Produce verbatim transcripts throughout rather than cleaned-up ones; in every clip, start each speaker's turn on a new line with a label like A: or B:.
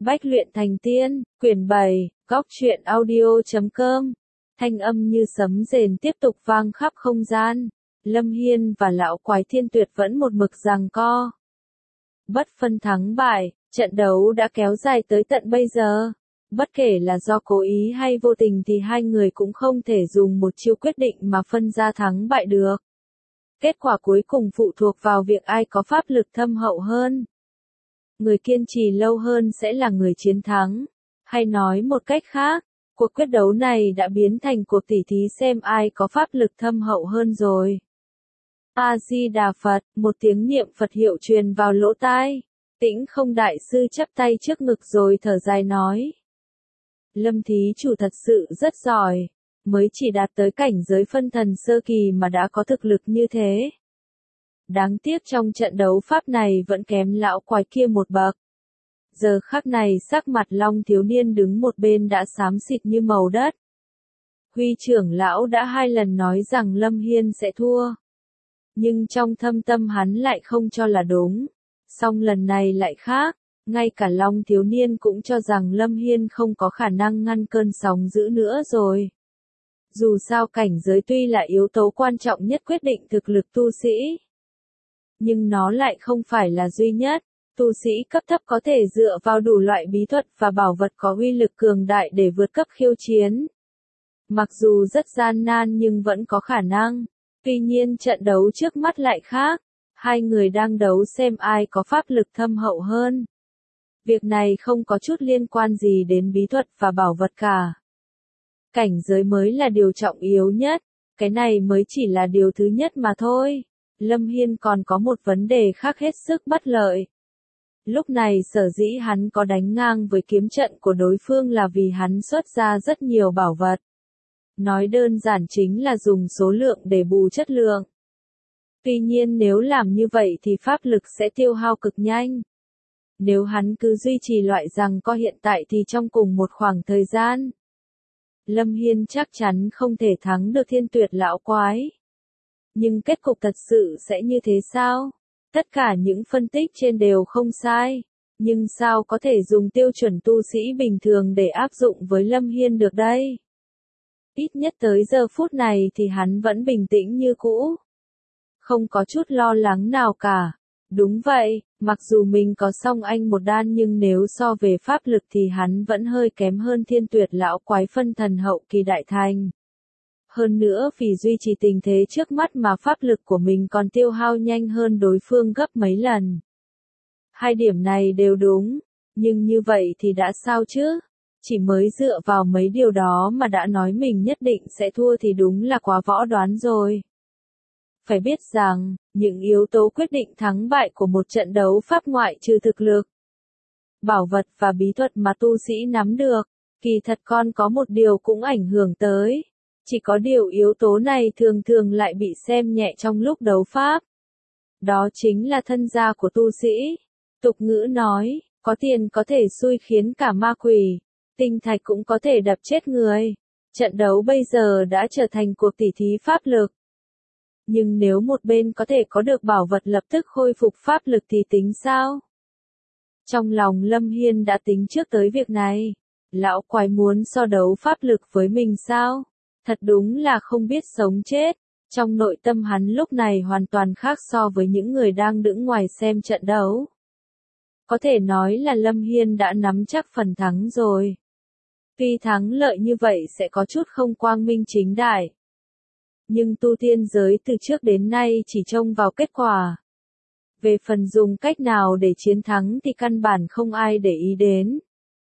A: Bách luyện thành tiên, quyển bảy, góc truyện audio chấm com. Thanh âm như sấm rền tiếp tục vang khắp không gian. Lâm Hiên và lão quái Thiên Tuyệt vẫn một mực giằng co. Bất phân thắng bại, trận đấu đã kéo dài tới tận bây giờ. Bất kể là do cố ý hay vô tình thì hai người cũng không thể dùng một chiêu quyết định mà phân ra thắng bại được. Kết quả cuối cùng phụ thuộc vào việc ai có pháp lực thâm hậu hơn. Người kiên trì lâu hơn sẽ là người chiến thắng. Hay nói một cách khác, cuộc quyết đấu này đã biến thành cuộc tỉ thí xem ai có pháp lực thâm hậu hơn rồi. A-di-đà Phật, một tiếng niệm Phật hiệu truyền vào lỗ tai. Tĩnh Không đại sư chắp tay trước ngực rồi thở dài nói. Lâm thí chủ thật sự rất giỏi, mới chỉ đạt tới cảnh giới phân thần sơ kỳ mà đã có thực lực như thế. Đáng tiếc trong trận đấu pháp này vẫn kém lão quái kia một bậc. Giờ khắc này sắc mặt Long thiếu niên đứng một bên đã xám xịt như màu đất. Huy trưởng lão đã hai lần nói rằng Lâm Hiên sẽ thua. Nhưng trong thâm tâm hắn lại không cho là đúng. Song lần này lại khác, ngay cả Long thiếu niên cũng cho rằng Lâm Hiên không có khả năng ngăn cơn sóng dữ nữa rồi. Dù sao cảnh giới tuy là yếu tố quan trọng nhất quyết định thực lực tu sĩ, nhưng nó lại không phải là duy nhất. Tu sĩ cấp thấp có thể dựa vào đủ loại bí thuật và bảo vật có uy lực cường đại để vượt cấp khiêu chiến. Mặc dù rất gian nan nhưng vẫn có khả năng. Tuy nhiên trận đấu trước mắt lại khác. Hai người đang đấu xem ai có pháp lực thâm hậu hơn. Việc này không có chút liên quan gì đến bí thuật và bảo vật cả. Cảnh giới mới là điều trọng yếu nhất. Cái này mới chỉ là điều thứ nhất mà thôi. Lâm Hiên còn có một vấn đề khác hết sức bất lợi. Lúc này sở dĩ hắn có đánh ngang với kiếm trận của đối phương là vì hắn xuất ra rất nhiều bảo vật. Nói đơn giản chính là dùng số lượng để bù chất lượng. Tuy nhiên nếu làm như vậy thì pháp lực sẽ tiêu hao cực nhanh. Nếu hắn cứ duy trì loại giằng co hiện tại thì trong cùng một khoảng thời gian, Lâm Hiên chắc chắn không thể thắng được Thiên Tuyệt lão quái. Nhưng kết cục thật sự sẽ như thế sao? Tất cả những phân tích trên đều không sai. Nhưng sao có thể dùng tiêu chuẩn tu sĩ bình thường để áp dụng với Lâm Hiên được đây? Ít nhất tới giờ phút này thì hắn vẫn bình tĩnh như cũ. Không có chút lo lắng nào cả. Đúng vậy, mặc dù mình có song anh một đan nhưng nếu so về pháp lực thì hắn vẫn hơi kém hơn Thiên Tuyệt lão quái phân thần hậu kỳ đại thành. Hơn nữa vì duy trì tình thế trước mắt mà pháp lực của mình còn tiêu hao nhanh hơn đối phương gấp mấy lần. Hai điểm này đều đúng, nhưng như vậy thì đã sao chứ? Chỉ mới dựa vào mấy điều đó mà đã nói mình nhất định sẽ thua thì đúng là quá võ đoán rồi. Phải biết rằng, những yếu tố quyết định thắng bại của một trận đấu pháp ngoại trừ thực lực, bảo vật và bí thuật mà tu sĩ nắm được, kỳ thật còn có một điều cũng ảnh hưởng tới. Chỉ có điều yếu tố này thường thường lại bị xem nhẹ trong lúc đấu pháp. Đó chính là thân gia của tu sĩ. Tục ngữ nói, có tiền có thể xui khiến cả ma quỷ, tinh thạch cũng có thể đập chết người. Trận đấu bây giờ đã trở thành cuộc tỉ thí pháp lực. Nhưng nếu một bên có thể có được bảo vật lập tức khôi phục pháp lực thì tính sao? Trong lòng Lâm Hiên đã tính trước tới việc này. Lão quái muốn so đấu pháp lực với mình sao? Thật đúng là không biết sống chết. Trong nội tâm hắn lúc này hoàn toàn khác so với những người đang đứng ngoài xem trận đấu. Có thể nói là Lâm Hiên đã nắm chắc phần thắng rồi. Tuy thắng lợi như vậy sẽ có chút không quang minh chính đại. Nhưng tu tiên giới từ trước đến nay chỉ trông vào kết quả. Về phần dùng cách nào để chiến thắng thì căn bản không ai để ý đến.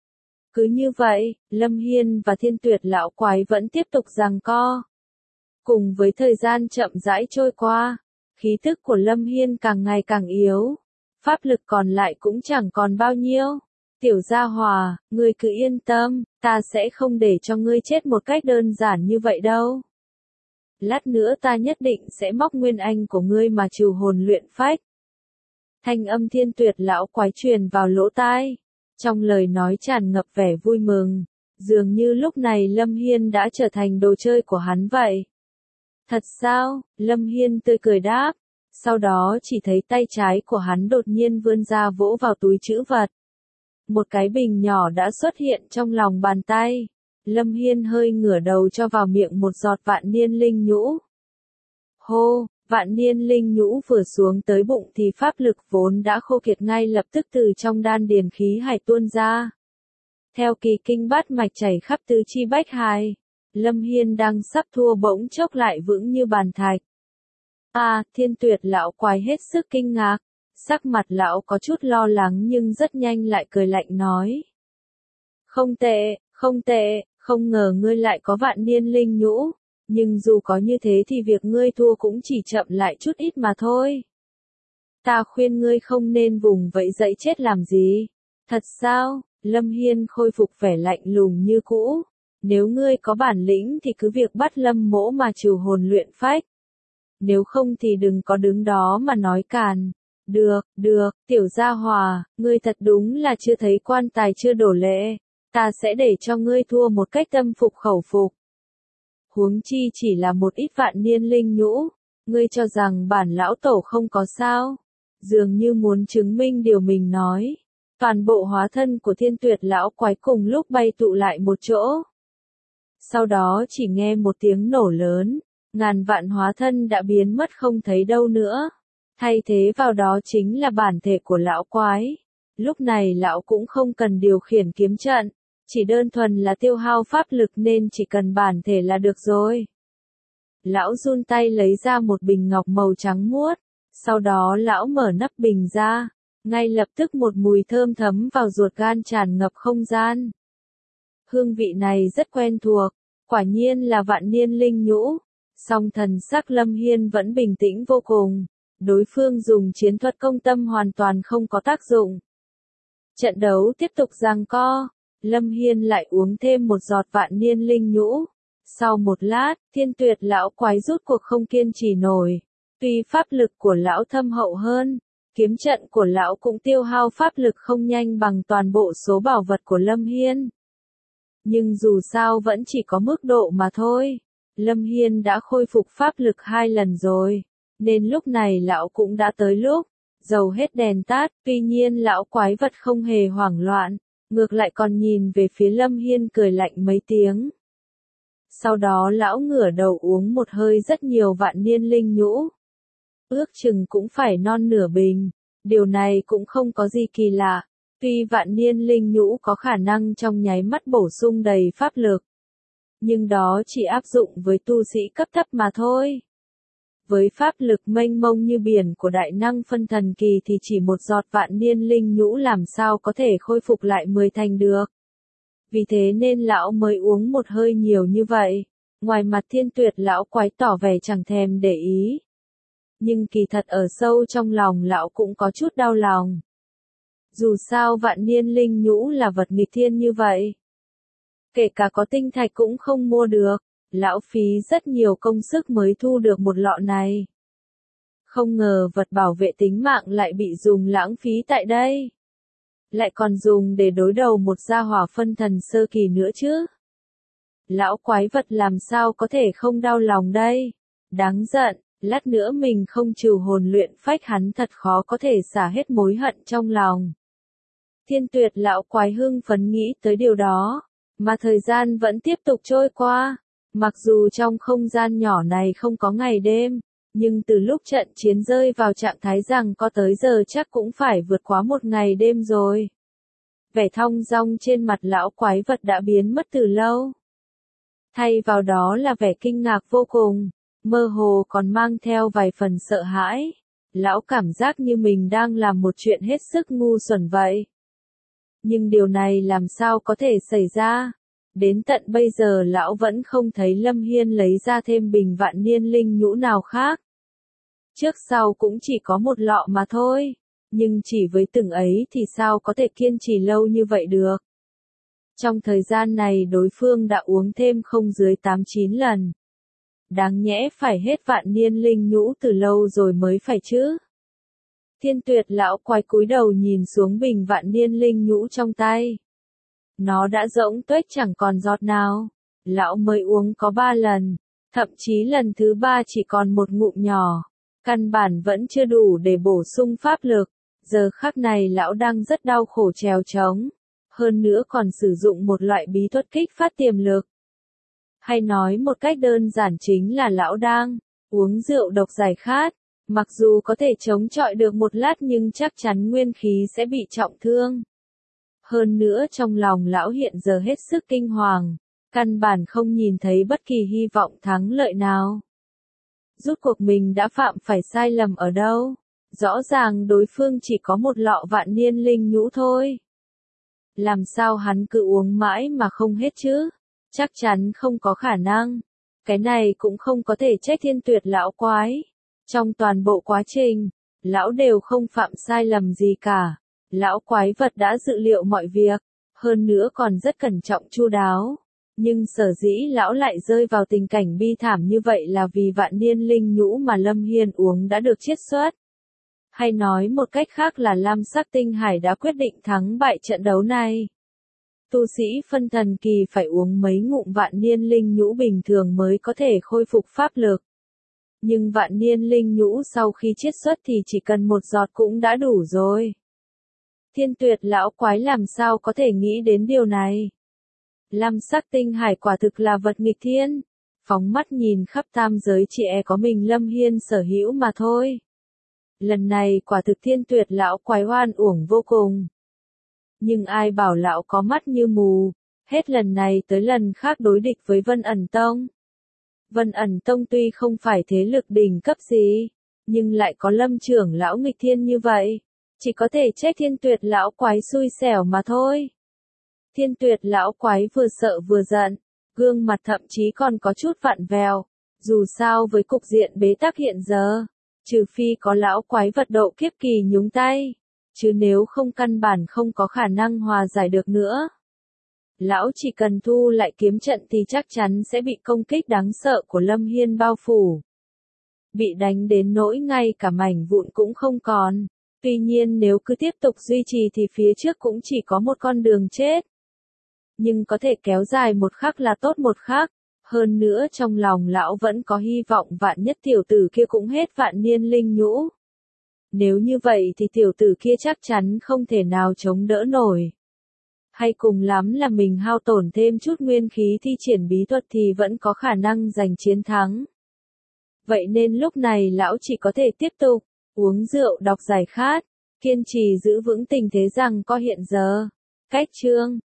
A: Cứ như vậy, Lâm Hiên và Thiên Tuyệt lão quái vẫn tiếp tục giằng co. Cùng với thời gian chậm rãi trôi qua, khí tức của Lâm Hiên càng ngày càng yếu. Pháp lực còn lại cũng chẳng còn bao nhiêu. Tiểu gia hòa, ngươi cứ yên tâm, ta sẽ không để cho ngươi chết một cách đơn giản như vậy đâu. Lát nữa ta nhất định sẽ móc nguyên anh của ngươi mà trừ hồn luyện phách. Thanh âm Thiên Tuyệt lão quái truyền vào lỗ tai. Trong lời nói tràn ngập vẻ vui mừng, dường như lúc này Lâm Hiên đã trở thành đồ chơi của hắn vậy. Thật sao? Lâm Hiên tươi cười đáp, sau đó chỉ thấy tay trái của hắn đột nhiên vươn ra vỗ vào túi trữ vật. Một cái bình nhỏ đã xuất hiện trong lòng bàn tay. Lâm Hiên hơi ngửa đầu cho vào miệng một giọt vạn niên linh nhũ. Hô, vạn niên linh nhũ vừa xuống tới bụng thì pháp lực vốn đã khô kiệt ngay lập tức từ trong đan điền khí hải tuôn ra. Theo kỳ kinh bát mạch chảy khắp tứ chi bách hài, Lâm Hiên đang sắp thua bỗng chốc lại vững như bàn thạch. À, Thiên Tuyệt lão quái hết sức kinh ngạc, sắc mặt lão có chút lo lắng nhưng rất nhanh lại cười lạnh nói. Không tệ, không tệ, không ngờ ngươi lại có vạn niên linh nhũ, nhưng dù có như thế thì việc ngươi thua cũng chỉ chậm lại chút ít mà thôi. Ta khuyên ngươi không nên vùng vẫy dậy chết làm gì. Thật sao? Lâm Hiên khôi phục vẻ lạnh lùng như cũ. Nếu ngươi có bản lĩnh thì cứ việc bắt Lâm Mỗ mà trừ hồn luyện phách. Nếu không thì đừng có đứng đó mà nói càn. Được, được, tiểu gia hòa, ngươi thật đúng là chưa thấy quan tài chưa đổ lệ. Ta sẽ để cho ngươi thua một cách tâm phục khẩu phục. Huống chi chỉ là một ít vạn niên linh nhũ. Ngươi cho rằng bản lão tổ không có sao. Dường như muốn chứng minh điều mình nói. Toàn bộ hóa thân của Thiên Tuyệt lão quái cùng lúc bay tụ lại một chỗ. Sau đó chỉ nghe một tiếng nổ lớn, ngàn vạn hóa thân đã biến mất không thấy đâu nữa. Thay thế vào đó chính là bản thể của lão quái. Lúc này lão cũng không cần điều khiển kiếm trận, chỉ đơn thuần là tiêu hao pháp lực nên chỉ cần bản thể là được rồi. Lão run tay lấy ra một bình ngọc màu trắng muốt, sau đó lão mở nắp bình ra. Ngay lập tức một mùi thơm thấm vào ruột gan tràn ngập không gian. Hương vị này rất quen thuộc, quả nhiên là vạn niên linh nhũ. Song thần sắc Lâm Hiên vẫn bình tĩnh vô cùng. Đối phương dùng chiến thuật công tâm hoàn toàn không có tác dụng. Trận đấu tiếp tục giằng co. Lâm Hiên lại uống thêm một giọt vạn niên linh nhũ. Sau một lát, Thiên Tuyệt lão quái rút cuộc không kiên trì nổi. Tuy pháp lực của lão thâm hậu hơn, kiếm trận của lão cũng tiêu hao pháp lực không nhanh bằng toàn bộ số bảo vật của Lâm Hiên. Nhưng dù sao vẫn chỉ có mức độ mà thôi. Lâm Hiên đã khôi phục pháp lực hai lần rồi, nên lúc này lão cũng đã tới lúc dầu hết đèn tắt. Tuy nhiên lão quái vật không hề hoảng loạn, ngược lại còn nhìn về phía Lâm Hiên cười lạnh mấy tiếng. Sau đó lão ngửa đầu uống một hơi rất nhiều vạn niên linh nhũ. Ước chừng cũng phải non nửa bình. Điều này cũng không có gì kỳ lạ. Tuy vạn niên linh nhũ có khả năng trong nháy mắt bổ sung đầy pháp lực, nhưng đó chỉ áp dụng với tu sĩ cấp thấp mà thôi. Với pháp lực mênh mông như biển của đại năng phân thần kỳ thì chỉ một giọt vạn niên linh nhũ làm sao có thể khôi phục lại mười thành được. Vì thế nên lão mới uống một hơi nhiều như vậy. Ngoài mặt Thiên Tuyệt lão quái tỏ vẻ chẳng thèm để ý. Nhưng kỳ thật ở sâu trong lòng lão cũng có chút đau lòng. Dù sao vạn niên linh nhũ là vật nghịch thiên như vậy. Kể cả có tinh thạch cũng không mua được. Lão phí rất nhiều công sức mới thu được một lọ này. Không ngờ vật bảo vệ tính mạng lại bị dùng lãng phí tại đây. Lại còn dùng để đối đầu một gia hỏa phân thần sơ kỳ nữa chứ. Lão quái vật làm sao có thể không đau lòng đây. Đáng giận, lát nữa mình không trừ hồn luyện phách hắn thật khó có thể xả hết mối hận trong lòng. Thiên Tuyệt lão quái hưng phấn nghĩ tới điều đó. Mà thời gian vẫn tiếp tục trôi qua. Mặc dù trong không gian nhỏ này không có ngày đêm, nhưng từ lúc trận chiến rơi vào trạng thái rằng có tới giờ chắc cũng phải vượt quá một ngày đêm rồi. Vẻ thong dong trên mặt lão quái vật đã biến mất từ lâu. Thay vào đó là vẻ kinh ngạc vô cùng, mơ hồ còn mang theo vài phần sợ hãi. Lão cảm giác như mình đang làm một chuyện hết sức ngu xuẩn vậy. Nhưng điều này làm sao có thể xảy ra? Đến tận bây giờ lão vẫn không thấy Lâm Hiên lấy ra thêm bình vạn niên linh nhũ nào khác. Trước sau cũng chỉ có một lọ mà thôi. Nhưng chỉ với từng ấy thì sao có thể kiên trì lâu như vậy được. Trong thời gian này đối phương đã uống thêm không dưới tám chín lần. Đáng nhẽ phải hết vạn niên linh nhũ từ lâu rồi mới phải chứ. Thiên Tuyệt lão quái cúi đầu nhìn xuống bình vạn niên linh nhũ trong tay. Nó đã rỗng tuếch chẳng còn giọt nào. Lão mới uống có ba lần, thậm chí lần thứ ba chỉ còn một ngụm nhỏ. Căn bản vẫn chưa đủ để bổ sung pháp lực. Giờ khắc này lão đang rất đau khổ trèo trống. hơn nữa còn sử dụng một loại bí thuật kích phát tiềm lực. Hay nói một cách đơn giản chính là lão đang uống rượu độc giải khát, mặc dù có thể chống chọi được một lát nhưng chắc chắn nguyên khí sẽ bị trọng thương. Hơn nữa trong lòng lão hiện giờ hết sức kinh hoàng, căn bản không nhìn thấy bất kỳ hy vọng thắng lợi nào. Rốt cuộc mình đã phạm phải sai lầm ở đâu? Rõ ràng đối phương chỉ có một lọ vạn niên linh nhũ thôi. Làm sao hắn cứ uống mãi mà không hết chứ? Chắc chắn không có khả năng. Cái này cũng không có thể trách Thiên Tuyệt lão quái. Trong toàn bộ quá trình, lão đều không phạm sai lầm gì cả. Lão quái vật đã dự liệu mọi việc, hơn nữa còn rất cẩn trọng chu đáo. Nhưng sở dĩ lão lại rơi vào tình cảnh bi thảm như vậy là vì vạn niên linh nhũ mà Lâm Hiên uống đã được chiết xuất. Hay nói một cách khác là Lam Sắc Tinh Hải đã quyết định thắng bại trận đấu này. Tu sĩ phân thần kỳ phải uống mấy ngụm vạn niên linh nhũ bình thường mới có thể khôi phục pháp lực. Nhưng vạn niên linh nhũ sau khi chiết xuất thì chỉ cần một giọt cũng đã đủ rồi. Thiên Tuyệt lão quái làm sao có thể nghĩ đến điều này? Lam Sắc Tinh Hải quả thực là vật nghịch thiên. Phóng mắt nhìn khắp tam giới chỉ e có mình Lâm Hiên sở hữu mà thôi. Lần này quả thực Thiên Tuyệt lão quái oan uổng vô cùng. Nhưng ai bảo lão có mắt như mù, hết lần này tới lần khác đối địch với Vân Ẩn Tông. Vân Ẩn Tông tuy không phải thế lực đỉnh cấp gì, nhưng lại có Lâm trưởng lão nghịch thiên như vậy, chỉ có thể trách Thiên Tuyệt lão quái xui xẻo mà thôi. Thiên Tuyệt lão quái vừa sợ vừa giận, gương mặt thậm chí còn có chút vặn vẹo, dù sao với cục diện bế tắc hiện giờ, trừ phi có lão quái vật độ kiếp kỳ nhúng tay, chứ nếu không căn bản không có khả năng hòa giải được nữa. Lão chỉ cần thu lại kiếm trận thì chắc chắn sẽ bị công kích đáng sợ của Lâm Hiên bao phủ. Bị đánh đến nỗi ngay cả mảnh vụn cũng không còn. Tuy nhiên nếu cứ tiếp tục duy trì thì phía trước cũng chỉ có một con đường chết. Nhưng có thể kéo dài một khắc là tốt một khắc. Hơn nữa trong lòng lão vẫn có hy vọng vạn nhất tiểu tử kia cũng hết vạn niên linh nhũ. Nếu như vậy thì tiểu tử kia chắc chắn không thể nào chống đỡ nổi. Hay cùng lắm là mình hao tổn thêm chút nguyên khí thi triển bí thuật thì vẫn có khả năng giành chiến thắng. Vậy nên lúc này lão chỉ có thể tiếp tục uống rượu độc giải khát, kiên trì giữ vững tình thế rằng có hiện giờ. Cách chương